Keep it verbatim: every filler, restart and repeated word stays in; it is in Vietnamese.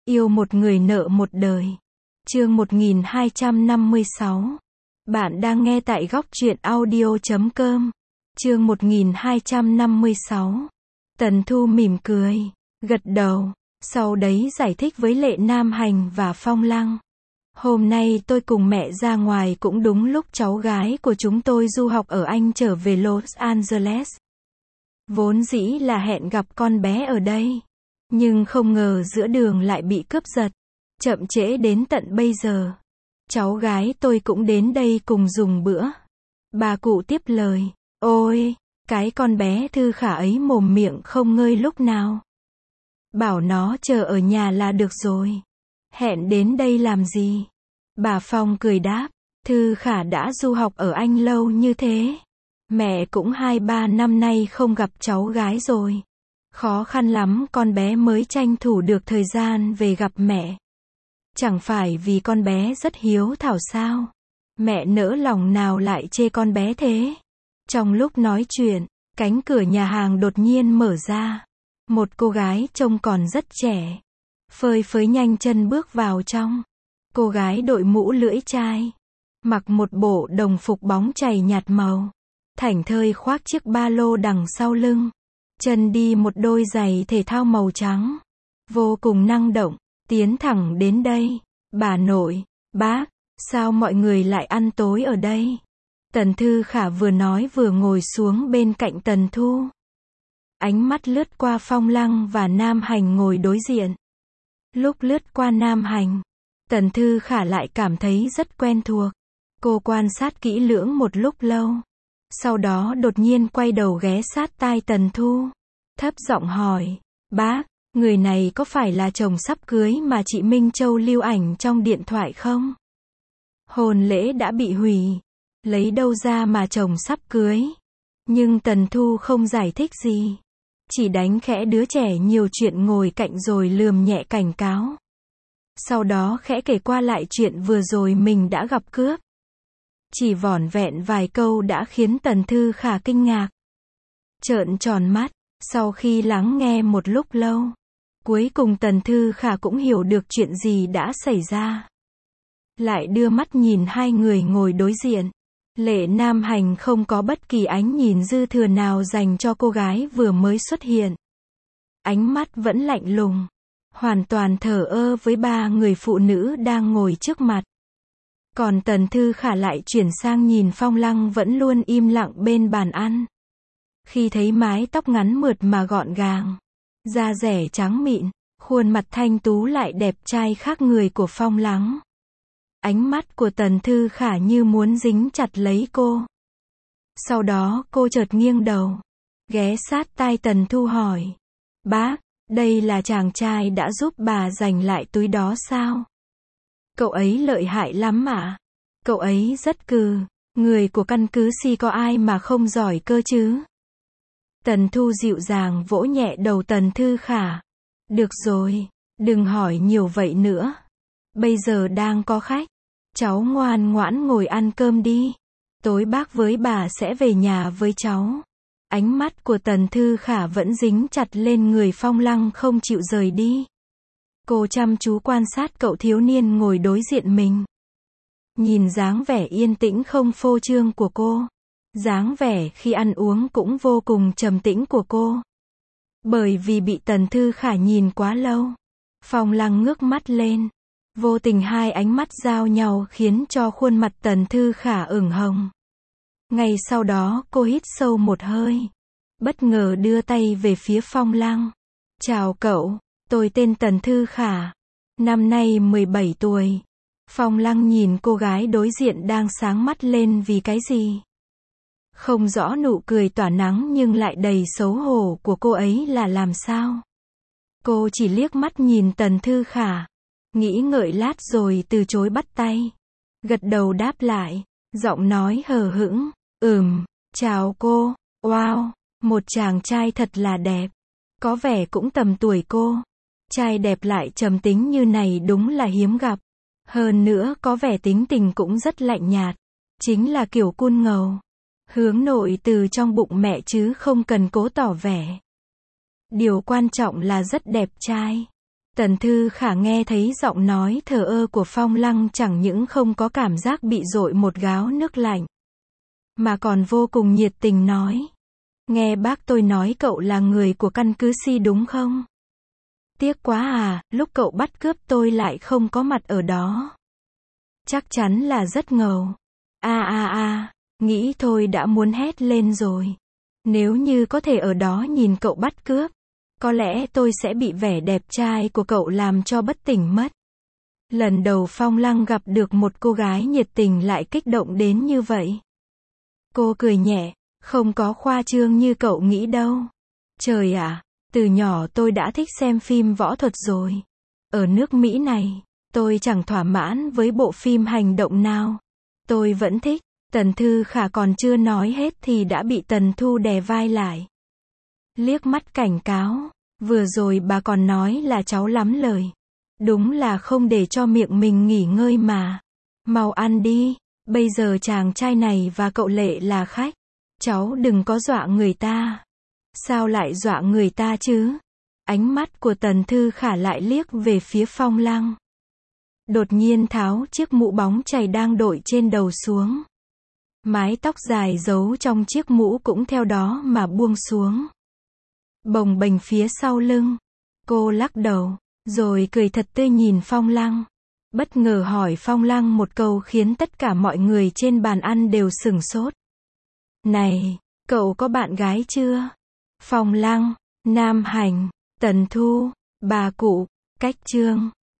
Yêu một người nợ một đời. Chương một nghìn hai trăm năm mươi sáu. Bạn đang nghe tại góc truyện audio chấm com. Chương một nghìn hai trăm năm mươi sáu. Tần Thu mỉm cười, gật đầu, sau đấy giải thích với Lệ Nam Hành và Phong Lăng. Hôm nay tôi cùng mẹ ra ngoài cũng đúng lúc cháu gái của chúng tôi du học ở Anh trở về Los Angeles. Vốn dĩ là hẹn gặp con bé ở đây. Nhưng không ngờ giữa đường lại bị cướp giật. Chậm trễ đến tận bây giờ. Cháu gái tôi cũng đến đây cùng dùng bữa. Bà cụ tiếp lời. Ôi, cái con bé Thư Khả ấy mồm miệng không ngơi lúc nào. Bảo nó chờ ở nhà là được rồi. Hẹn đến đây làm gì? Bà Phong cười đáp. Thư Khả đã du học ở Anh lâu như thế. Mẹ cũng hai ba năm nay không gặp cháu gái rồi. Khó khăn lắm con bé mới tranh thủ được thời gian về gặp mẹ. Chẳng phải vì con bé rất hiếu thảo sao? Mẹ nỡ lòng nào lại chê con bé thế? Trong lúc nói chuyện, cánh cửa nhà hàng đột nhiên mở ra. Một cô gái trông còn rất trẻ. Phơi phới nhanh chân bước vào trong. Cô gái đội mũ lưỡi chai. Mặc một bộ đồng phục bóng chày nhạt màu. Thảnh thơi khoác chiếc ba lô đằng sau lưng. Chân đi một đôi giày thể thao màu trắng. Vô cùng năng động. Tiến thẳng đến đây. Bà nội, bác, sao mọi người lại ăn tối ở đây? Tần Thư Khả vừa nói vừa ngồi xuống bên cạnh Tần Thu. Ánh mắt lướt qua Phong Lăng và Nam Hành ngồi đối diện. Lúc lướt qua Nam Hành, Tần Thư Khả lại cảm thấy rất quen thuộc. Cô quan sát kỹ lưỡng một lúc lâu. Sau đó đột nhiên quay đầu ghé sát tai Tần Thu. Thấp giọng hỏi, bác, người này có phải là chồng sắp cưới mà chị Minh Châu lưu ảnh trong điện thoại không? Hôn lễ đã bị hủy. Lấy đâu ra mà chồng sắp cưới? Nhưng Tần Thu không giải thích gì. Chỉ đánh khẽ đứa trẻ nhiều chuyện ngồi cạnh rồi lườm nhẹ cảnh cáo. Sau đó khẽ kể qua lại chuyện vừa rồi mình đã gặp cướp. Chỉ vỏn vẹn vài câu đã khiến Tần Thư Khả kinh ngạc. Trợn tròn mắt, sau khi lắng nghe một lúc lâu. Cuối cùng Tần Thư Khả cũng hiểu được chuyện gì đã xảy ra. Lại đưa mắt nhìn hai người ngồi đối diện. Lệ Nam Hành không có bất kỳ ánh nhìn dư thừa nào dành cho cô gái vừa mới xuất hiện. Ánh mắt vẫn lạnh lùng. Hoàn toàn thờ ơ với ba người phụ nữ đang ngồi trước mặt. Còn Tần Thư Khả lại chuyển sang nhìn Phong Lăng vẫn luôn im lặng bên bàn ăn. Khi thấy mái tóc ngắn mượt mà gọn gàng, da dẻ trắng mịn, khuôn mặt thanh tú lại đẹp trai khác người của Phong Lăng. Ánh mắt của Tần Thư Khả như muốn dính chặt lấy cô. Sau đó cô chợt nghiêng đầu, ghé sát tai Tần Thu hỏi. Bác, đây là chàng trai đã giúp bà giành lại túi đó sao? Cậu ấy lợi hại lắm ạ. Cậu ấy rất cừ. Người của căn cứ Si có ai mà không giỏi cơ chứ? Tần Thu dịu dàng vỗ nhẹ đầu Tần Thư Khả. Được rồi, đừng hỏi nhiều vậy nữa. Bây giờ đang có khách. Cháu ngoan ngoãn ngồi ăn cơm đi. Tối bác với bà sẽ về nhà với cháu. Ánh mắt của Tần Thư Khả vẫn dính chặt lên người Phong Lăng không chịu rời đi. Cô chăm chú quan sát cậu thiếu niên ngồi đối diện mình. Nhìn dáng vẻ yên tĩnh không phô trương của cô. Dáng vẻ khi ăn uống cũng vô cùng trầm tĩnh của cô. Bởi vì bị Tần Thư Khả nhìn quá lâu. Phong Lăng ngước mắt lên. Vô tình hai ánh mắt giao nhau khiến cho khuôn mặt Tần Thư Khả ửng hồng. Ngay sau đó cô hít sâu một hơi. Bất ngờ đưa tay về phía Phong Lăng. Chào cậu, tôi tên Tần Thư Khả. Năm nay mười bảy tuổi. Phong Lăng nhìn cô gái đối diện đang sáng mắt lên vì cái gì? Không rõ nụ cười tỏa nắng nhưng lại đầy xấu hổ của cô ấy là làm sao? Cô chỉ liếc mắt nhìn Tần Thư Khả. Nghĩ ngợi lát rồi từ chối bắt tay. Gật đầu đáp lại. Giọng nói hờ hững. Ừm, chào cô. Wow, một chàng trai thật là đẹp. Có vẻ cũng tầm tuổi cô. Trai đẹp lại trầm tính như này đúng là hiếm gặp. Hơn nữa có vẻ tính tình cũng rất lạnh nhạt. Chính là kiểu cun ngầu. Hướng nội từ trong bụng mẹ chứ không cần cố tỏ vẻ. Điều quan trọng là rất đẹp trai. Tần Thư Khả nghe thấy giọng nói thờ ơ của Phong Lăng chẳng những không có cảm giác bị dội một gáo nước lạnh, mà còn vô cùng nhiệt tình nói. Nghe bác tôi nói cậu là người của căn cứ Si đúng không? Tiếc quá à, lúc cậu bắt cướp tôi lại không có mặt ở đó. Chắc chắn là rất ngầu. A a a, nghĩ thôi đã muốn hét lên rồi. Nếu như có thể ở đó nhìn cậu bắt cướp, có lẽ tôi sẽ bị vẻ đẹp trai của cậu làm cho bất tỉnh mất. Lần đầu Phong Lăng gặp được một cô gái nhiệt tình lại kích động đến như vậy. Cô cười nhẹ, không có khoa trương như cậu nghĩ đâu. Trời ạ, từ nhỏ tôi đã thích xem phim võ thuật rồi. Ở nước Mỹ này, tôi chẳng thỏa mãn với bộ phim hành động nào. Tôi vẫn thích. Tần Thư Khả còn chưa nói hết thì đã bị Tần Thu đè vai lại. Liếc mắt cảnh cáo, vừa rồi bà còn nói là cháu lắm lời. Đúng là không để cho miệng mình nghỉ ngơi mà. Mau ăn đi, bây giờ chàng trai này và cậu Lệ là khách. Cháu đừng có dọa người ta. Sao lại dọa người ta chứ? Ánh mắt của Tần Thư Khả lại liếc về phía Phong Lăng. Đột nhiên tháo chiếc mũ bóng chày đang đội trên đầu xuống. Mái tóc dài giấu trong chiếc mũ cũng theo đó mà buông xuống. Bồng bềnh phía sau lưng. Cô lắc đầu, rồi cười thật tươi nhìn Phong Lăng. Bất ngờ hỏi Phong Lăng một câu khiến tất cả mọi người trên bàn ăn đều sửng sốt. Này, cậu có bạn gái chưa? Phong Lăng, Nam Hành, Tần Thu, bà cụ, Cách Trương.